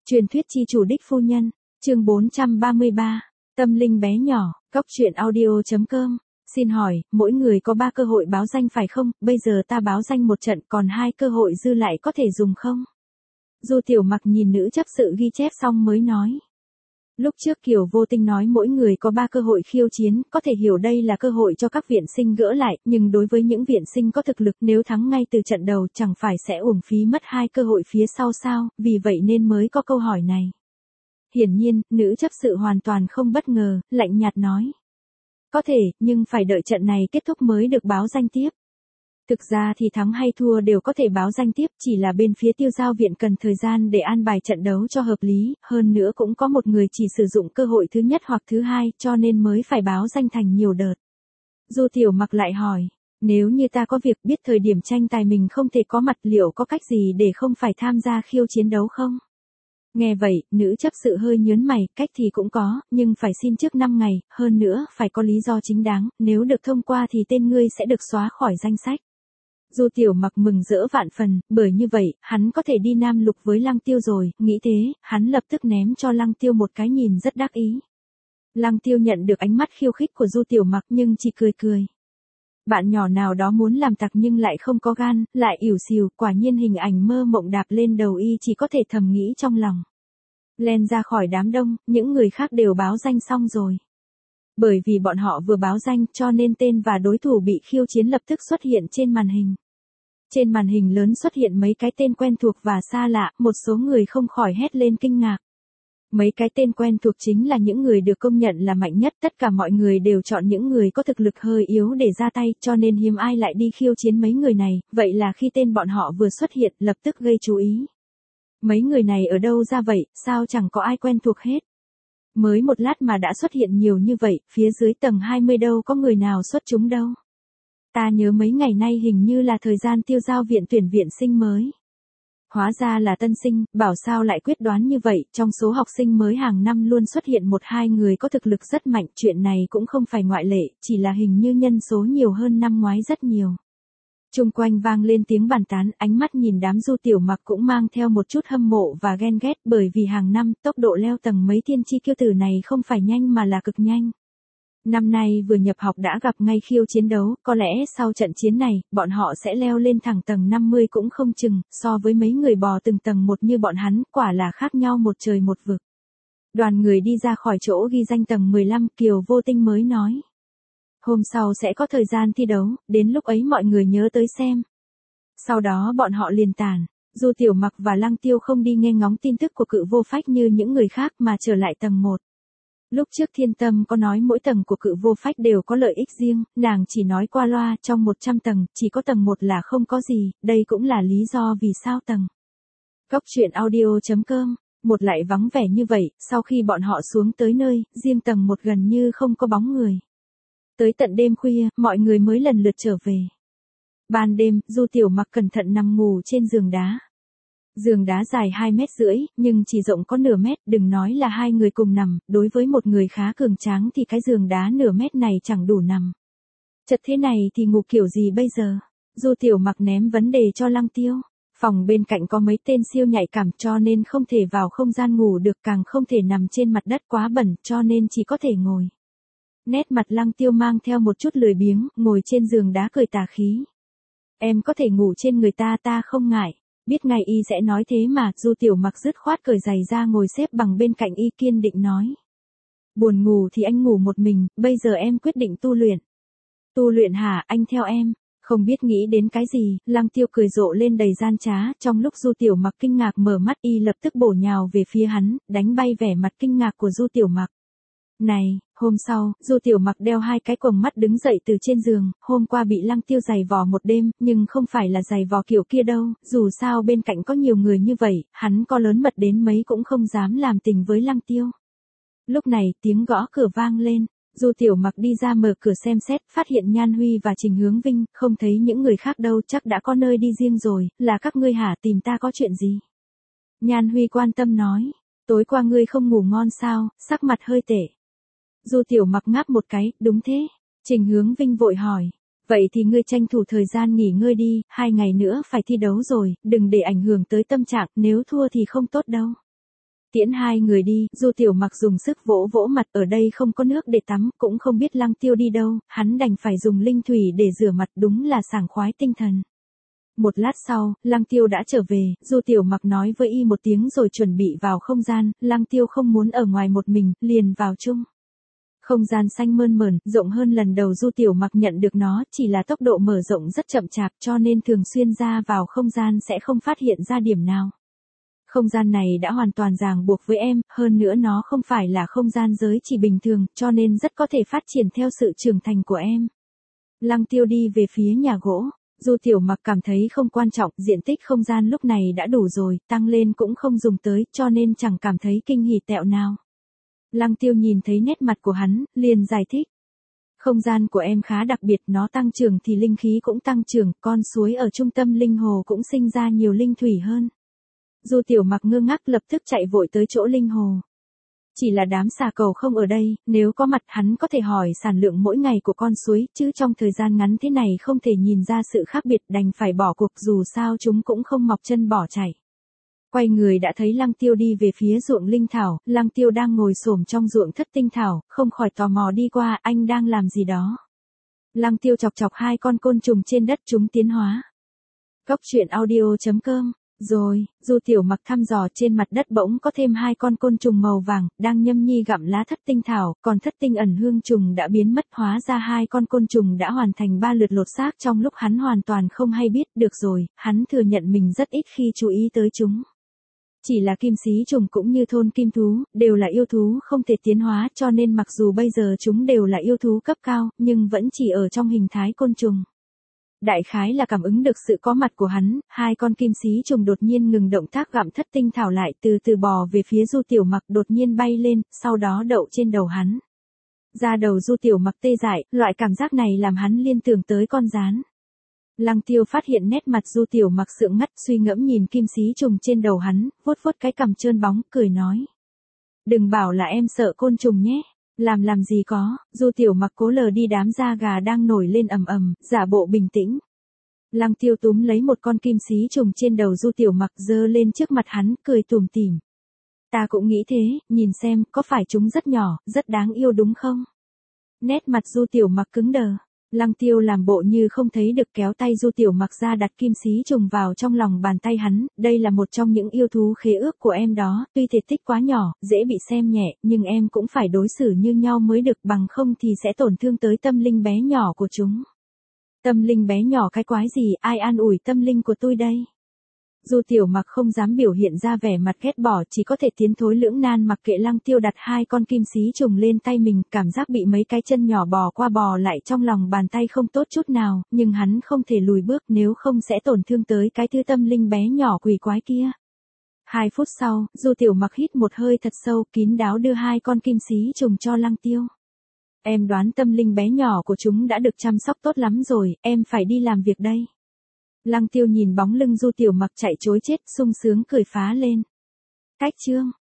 Truyền thuyết chi chủ đích phu nhân, chương 433, tâm linh bé nhỏ, cóc truyện audio.com. Xin hỏi, mỗi người có 3 cơ hội báo danh phải không? Bây giờ ta báo danh một trận, còn 2 cơ hội dư lại có thể dùng không? Du Tiểu Mặc nhìn nữ chấp sự ghi chép xong mới nói. Lúc trước Kiều Vô Tinh nói mỗi người có 3 cơ hội khiêu chiến, có thể hiểu đây là cơ hội cho các viện sinh gỡ lại, nhưng đối với những viện sinh có thực lực nếu thắng ngay từ trận đầu chẳng phải sẽ uổng phí mất 2 cơ hội phía sau sao, vì vậy nên mới có câu hỏi này. Hiển nhiên, nữ chấp sự hoàn toàn không bất ngờ, lạnh nhạt nói. Có thể, nhưng phải đợi trận này kết thúc mới được báo danh tiếp. Thực ra thì thắng hay thua đều có thể báo danh tiếp, chỉ là bên phía Tiêu Giao viện cần thời gian để an bài trận đấu cho hợp lý, hơn nữa cũng có một người chỉ sử dụng cơ hội thứ nhất hoặc thứ hai, cho nên mới phải báo danh thành nhiều đợt. Du Tiểu Mặc lại hỏi, nếu như ta có việc biết thời điểm tranh tài mình không thể có mặt liệu có cách gì để không phải tham gia khiêu chiến đấu không? Nghe vậy, nữ chấp sự hơi nhớn mày, cách thì cũng có, nhưng phải xin trước 5 ngày, hơn nữa, phải có lý do chính đáng, nếu được thông qua thì tên ngươi sẽ được xóa khỏi danh sách. Du Tiểu Mặc mừng rỡ vạn phần, bởi như vậy, hắn có thể đi Nam Lục với Lăng Tiêu rồi, nghĩ thế, hắn lập tức ném cho Lăng Tiêu một cái nhìn rất đắc ý. Lăng Tiêu nhận được ánh mắt khiêu khích của Du Tiểu Mặc nhưng chỉ cười cười. Bạn nhỏ nào đó muốn làm tặc nhưng lại không có gan, lại ỉu xìu, quả nhiên hình ảnh mơ mộng đạp lên đầu y chỉ có thể thầm nghĩ trong lòng. Len ra khỏi đám đông, những người khác đều báo danh xong rồi. Bởi vì bọn họ vừa báo danh cho nên tên và đối thủ bị khiêu chiến lập tức xuất hiện trên màn hình. Trên màn hình lớn xuất hiện mấy cái tên quen thuộc và xa lạ, một số người không khỏi hét lên kinh ngạc. Mấy cái tên quen thuộc chính là những người được công nhận là mạnh nhất, tất cả mọi người đều chọn những người có thực lực hơi yếu để ra tay, cho nên hiếm ai lại đi khiêu chiến mấy người này, vậy là khi tên bọn họ vừa xuất hiện, lập tức gây chú ý. Mấy người này ở đâu ra vậy, sao chẳng có ai quen thuộc hết? Mới một lát mà đã xuất hiện nhiều như vậy, phía dưới tầng 20 đâu có người nào xuất chúng đâu. Ta nhớ mấy ngày nay hình như là thời gian Tiêu Giao viện tuyển viện sinh mới. Hóa ra là tân sinh, bảo sao lại quyết đoán như vậy, trong số học sinh mới hàng năm luôn xuất hiện 1-2 người có thực lực rất mạnh, chuyện này cũng không phải ngoại lệ, chỉ là hình như nhân số nhiều hơn năm ngoái rất nhiều. Chung quanh vang lên tiếng bàn tán, ánh mắt nhìn đám Du Tiểu Mặc cũng mang theo một chút hâm mộ và ghen ghét, bởi vì hàng năm tốc độ leo tầng mấy thiên chi kiêu tử này không phải nhanh mà là cực nhanh. Năm nay vừa nhập học đã gặp ngay khiêu chiến đấu, có lẽ sau trận chiến này, bọn họ sẽ leo lên thẳng tầng 50 cũng không chừng, so với mấy người bò từng tầng một như bọn hắn, quả là khác nhau một trời một vực. Đoàn người đi ra khỏi chỗ ghi danh tầng 15, Kiều Vô Tinh mới nói. Hôm sau sẽ có thời gian thi đấu, đến lúc ấy mọi người nhớ tới xem. Sau đó bọn họ liền tản, Du Tiểu Mặc và Lăng Tiêu không đi nghe ngóng tin tức của Cự Vô Phách như những người khác mà trở lại tầng 1. Lúc trước Thiên Tâm có nói mỗi tầng của Cự Vô Phách đều có lợi ích riêng, nàng chỉ nói qua loa trong 100 tầng, chỉ có tầng 1 là không có gì, đây cũng là lý do vì sao tầng. Cóc truyện audio.com, một lại vắng vẻ như vậy, sau khi bọn họ xuống tới nơi, riêng tầng 1 gần như không có bóng người. Tới tận đêm khuya, mọi người mới lần lượt trở về. Ban đêm, Du Tiểu Mặc cẩn thận nằm ngủ trên giường đá. Giường đá dài 2,5 mét, nhưng chỉ rộng có nửa mét, đừng nói là 2 người cùng nằm, đối với một người khá cường tráng thì cái giường đá nửa mét này chẳng đủ nằm. Chật thế này thì ngủ kiểu gì bây giờ? Du Tiểu Mặc ném vấn đề cho Lăng Tiêu. Phòng bên cạnh có mấy tên siêu nhạy cảm cho nên không thể vào không gian ngủ được, càng không thể nằm trên mặt đất quá bẩn cho nên chỉ có thể ngồi. Nét mặt Lăng Tiêu mang theo một chút lười biếng, ngồi trên giường đá cười tà khí. Em có thể ngủ trên người ta không ngại. Biết ngay y sẽ nói thế mà, Du Tiểu Mặc dứt khoát cởi giày ra ngồi xếp bằng bên cạnh y kiên định nói. Buồn ngủ thì anh ngủ một mình, bây giờ em quyết định tu luyện. Tu luyện hả, anh theo em. Không biết nghĩ đến cái gì, Lăng Tiêu cười rộ lên đầy gian trá, trong lúc Du Tiểu Mặc kinh ngạc mở mắt y lập tức bổ nhào về phía hắn, đánh bay vẻ mặt kinh ngạc của Du Tiểu Mặc. Này, hôm sau, Du Tiểu Mặc đeo 2 cái quầng mắt đứng dậy từ trên giường, hôm qua bị Lăng Tiêu giày vò một đêm, nhưng không phải là giày vò kiểu kia đâu, dù sao bên cạnh có nhiều người như vậy, hắn có lớn mật đến mấy cũng không dám làm tình với Lăng Tiêu. Lúc này, tiếng gõ cửa vang lên, Du Tiểu Mặc đi ra mở cửa xem xét, phát hiện Nhan Huy và Trình Hướng Vinh, không thấy những người khác đâu, chắc đã có nơi đi riêng rồi, là các ngươi hả, tìm ta có chuyện gì? Nhan Huy quan tâm nói, tối qua ngươi không ngủ ngon sao, sắc mặt hơi tệ. Du Tiểu Mặc ngáp một cái, đúng thế. Trình Hướng Vinh vội hỏi, vậy thì ngươi tranh thủ thời gian nghỉ ngơi đi, 2 ngày nữa phải thi đấu rồi, đừng để ảnh hưởng tới tâm trạng, nếu thua thì không tốt đâu. Tiễn hai người đi, Du Tiểu Mặc dùng sức vỗ vỗ mặt, ở đây không có nước để tắm, cũng không biết Lăng Tiêu đi đâu, hắn đành phải dùng linh thủy để rửa mặt, đúng là sảng khoái tinh thần. Một lát sau, Lăng Tiêu đã trở về, Du Tiểu Mặc nói với y một tiếng rồi chuẩn bị vào không gian, Lăng Tiêu không muốn ở ngoài một mình, liền vào chung. Không gian xanh mơn mởn, rộng hơn lần đầu Du Tiểu Mặc nhận được nó, chỉ là tốc độ mở rộng rất chậm chạp cho nên thường xuyên ra vào không gian sẽ không phát hiện ra điểm nào. Không gian này đã hoàn toàn ràng buộc với em, hơn nữa nó không phải là không gian giới chỉ bình thường, cho nên rất có thể phát triển theo sự trưởng thành của em. Lăng Tiêu đi về phía nhà gỗ, Du Tiểu Mặc cảm thấy không quan trọng, diện tích không gian lúc này đã đủ rồi, tăng lên cũng không dùng tới, cho nên chẳng cảm thấy kinh hỉ tẹo nào. Lăng Tiêu nhìn thấy nét mặt của hắn, liền giải thích. Không gian của em khá đặc biệt, nó tăng trưởng thì linh khí cũng tăng trưởng, con suối ở trung tâm linh hồ cũng sinh ra nhiều linh thủy hơn. Du Tiểu Mặc ngơ ngác lập tức chạy vội tới chỗ linh hồ. Chỉ là đám xà cầu không ở đây, nếu có mặt hắn có thể hỏi sản lượng mỗi ngày của con suối, chứ trong thời gian ngắn thế này không thể nhìn ra sự khác biệt, đành phải bỏ cuộc, dù sao chúng cũng không mọc chân bỏ chảy. Quay người đã thấy Lăng Tiêu đi về phía ruộng linh thảo, Lăng Tiêu đang ngồi xổm trong ruộng thất tinh thảo, không khỏi tò mò đi qua, anh đang làm gì đó. Lăng Tiêu chọc chọc hai con côn trùng trên đất, chúng tiến hóa. Cốc truyện audio.com. Rồi, Du Tiểu Mặc thăm dò trên mặt đất bỗng có thêm hai con côn trùng màu vàng, đang nhâm nhi gặm lá thất tinh thảo, còn thất tinh ẩn hương trùng đã biến mất, hóa ra hai con côn trùng đã hoàn thành 3 lượt lột xác trong lúc hắn hoàn toàn không hay biết, được rồi, hắn thừa nhận mình rất ít khi chú ý tới chúng. Chỉ là kim xí trùng cũng như thôn kim thú, đều là yêu thú không thể tiến hóa cho nên mặc dù bây giờ chúng đều là yêu thú cấp cao, nhưng vẫn chỉ ở trong hình thái côn trùng. Đại khái là cảm ứng được sự có mặt của hắn, hai con kim xí trùng đột nhiên ngừng động tác gặm thất tinh thảo lại, từ từ bò về phía Du Tiểu Mặc, đột nhiên bay lên, sau đó đậu trên đầu hắn. Da đầu Du Tiểu Mặc tê dại, loại cảm giác này làm hắn liên tưởng tới con gián. Lăng Tiêu phát hiện nét mặt Du Tiểu Mặc sượng ngắt, suy ngẫm nhìn kim xí trùng trên đầu hắn, vuốt vuốt cái cằm trơn bóng, cười nói. Đừng bảo là em sợ côn trùng nhé. Làm gì có, Du Tiểu Mặc cố lờ đi đám da gà đang nổi lên ầm ầm, giả bộ bình tĩnh. Lăng Tiêu túm lấy một con kim xí trùng trên đầu Du Tiểu Mặc giơ lên trước mặt hắn, cười tủm tỉm. Ta cũng nghĩ thế, nhìn xem, có phải chúng rất nhỏ, rất đáng yêu đúng không? Nét mặt Du Tiểu Mặc cứng đờ. Lăng Tiêu làm bộ như không thấy được, kéo tay Du Tiểu Mặc ra đặt kim xí trùng vào trong lòng bàn tay hắn, đây là một trong những yêu thú khế ước của em đó, tuy thể tích quá nhỏ, dễ bị xem nhẹ, nhưng em cũng phải đối xử như nhau mới được, bằng không thì sẽ tổn thương tới tâm linh bé nhỏ của chúng. Tâm linh bé nhỏ cái quái gì, ai an ủi tâm linh của tôi đây? Du Tiểu Mặc không dám biểu hiện ra vẻ mặt ghét bỏ, chỉ có thể tiến thối lưỡng nan mặc kệ Lăng Tiêu đặt hai con kim xí trùng lên tay mình, cảm giác bị mấy cái chân nhỏ bò qua bò lại trong lòng bàn tay không tốt chút nào, nhưng hắn không thể lùi bước nếu không sẽ tổn thương tới cái thứ tâm linh bé nhỏ quỷ quái kia. 2 phút sau, Du Tiểu Mặc hít một hơi thật sâu, kín đáo đưa hai con kim xí trùng cho Lăng Tiêu. Em đoán tâm linh bé nhỏ của chúng đã được chăm sóc tốt lắm rồi, em phải đi làm việc đây. Lăng Tiêu nhìn bóng lưng Du Tiểu Mặc chạy trối chết, sung sướng cười phá lên. Cách chương